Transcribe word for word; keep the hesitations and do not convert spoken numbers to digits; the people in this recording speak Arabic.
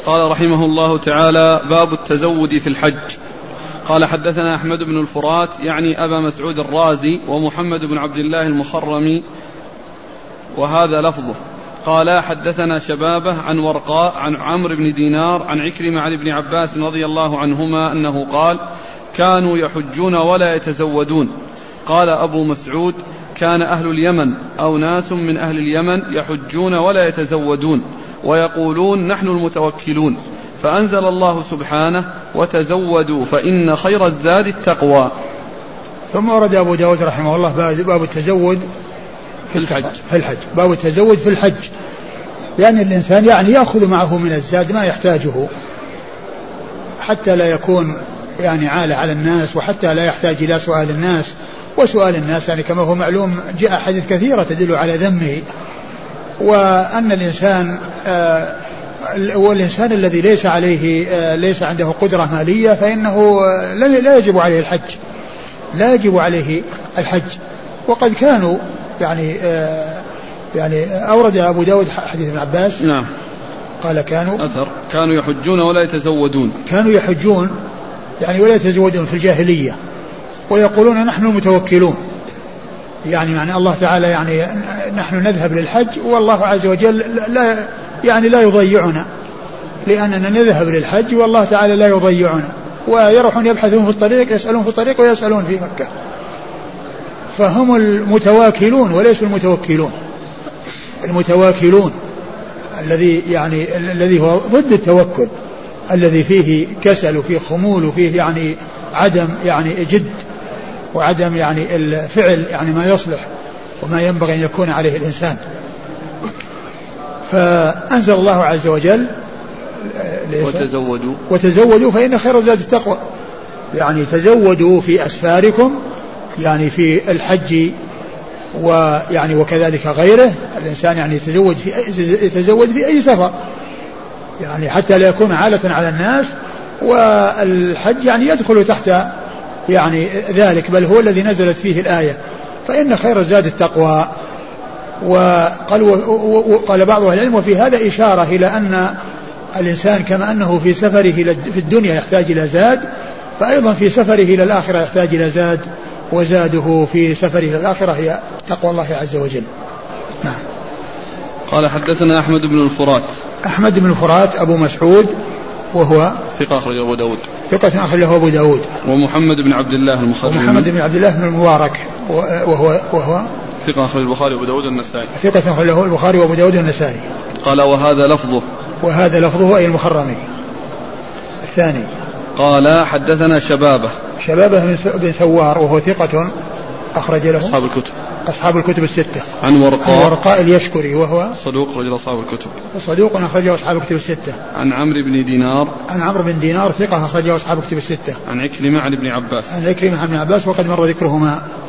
قال رحمه الله تعالى: باب التزود في الحج. قال: حدثنا أحمد بن الفرات يعني أبا مسعود الرازي ومحمد بن عبد الله المخرمي وهذا لفظه. قال: حدثنا شبابه عن ورقاء عن عمرو بن دينار عن عكرمة عن ابن عباس رضي الله عنهما أنه قال: كانوا يحجون ولا يتزودون. قال أبو مسعود: كان أهل اليمن أو ناس من أهل اليمن يحجون ولا يتزودون ويقولون نحن المتوكلون، فأنزل الله سبحانه: وتزودوا فإن خير الزاد التقوى. ثم ورد أبو داود رحمه الله باب التزود في الحج. في الحج باب التزود في الحج، لأن الإنسان يعني يأخذ معه من الزاد ما يحتاجه حتى لا يكون يعني عالة على الناس، وحتى لا يحتاج إلى سؤال الناس. وسؤال الناس يعني كما هو معلوم جاء حديث كثيرة تدل على ذمه، وأن الإنسان آه والإنسان الذي ليس عليه آه ليس عنده قدرة مالية فإنه آه لا يجب عليه الحج لا يجب عليه الحج وقد كانوا يعني آه يعني أورد أبو داود حديث ابن عباس. نعم. قال كانوا أثر كانوا يحجون ولا يتزودون كانوا يحجون يعني ولا يتزودون في الجاهلية، ويقولون نحن المتوكلون، يعني معنى الله تعالى يعني نحن نذهب للحج والله عز وجل لا يعني لا يضيعنا، لأننا نذهب للحج والله تعالى لا يضيعنا. ويروحون يبحثون في الطريق، يسألون في الطريق ويسألون في مكة، فهم المتواكلون وليسوا المتوكلون. المتواكلون الذي يعني الذي هو ضد التوكل، الذي فيه كسل وفيه خمول وفيه يعني عدم يعني جد وعدم يعني الفعل يعني ما يصلح وما ينبغي أن يكون عليه الإنسان. فأنزل الله عز وجل: وتزودوا وتزودوا فإن خير الزاد التقوى، يعني تزودوا في أسفاركم، يعني في الحج ويعني وكذلك غيره. الإنسان يعني يتزود في يتزود في أي سفر، يعني حتى لا يكون عالة على الناس. والحج يعني يدخل تحت يعني ذلك، بل هو الذي نزلت فيه الآية: فإن خير الزاد التقوى. وقال وقال بعض أهل العلم: وفي هذا إشارة إلى أن الإنسان كما أنه في سفره في الدنيا يحتاج إلى زاد، فأيضا في سفره إلى الآخرة يحتاج إلى زاد، وزاده في سفره إلى الآخرة هي تقوى الله عز وجل. نعم. قال: حدثنا أحمد بن الفرات. أحمد بن الفرات أبو مسعود وهو ثقة أخرجه أبو داود. ثقة أخرجه أبو داود. ومحمد بن عبد الله المخرمي. ومحمد بن عبد الله بن المبارك وهو وهو ثقة أخرج البخاري وأبو داود والنسائي. ثقة أخرجه البخاري وأبو داود والنسائي. قال: وهذا لفظه. وهذا لفظه أي المخرمي الثاني. قال: حدثنا شبابه. شبابه بن سوار وهو ثقة أخرج له أصحاب الكتب. أصحاب الكتب الستة. عن ورقاء. عن ورقاء اليشكري وهو صدوق رجل أصحاب الكتب. صدوق أخرجه أصحاب الكتب الستة. عن عمرو بن دينار. عن عمرو بن دينار ثقة أخرجه أصحاب الكتب الستة. عن عكرمة عن ابن عباس. عن عكرمة عن ابن عباس وقد مر ذكرهما.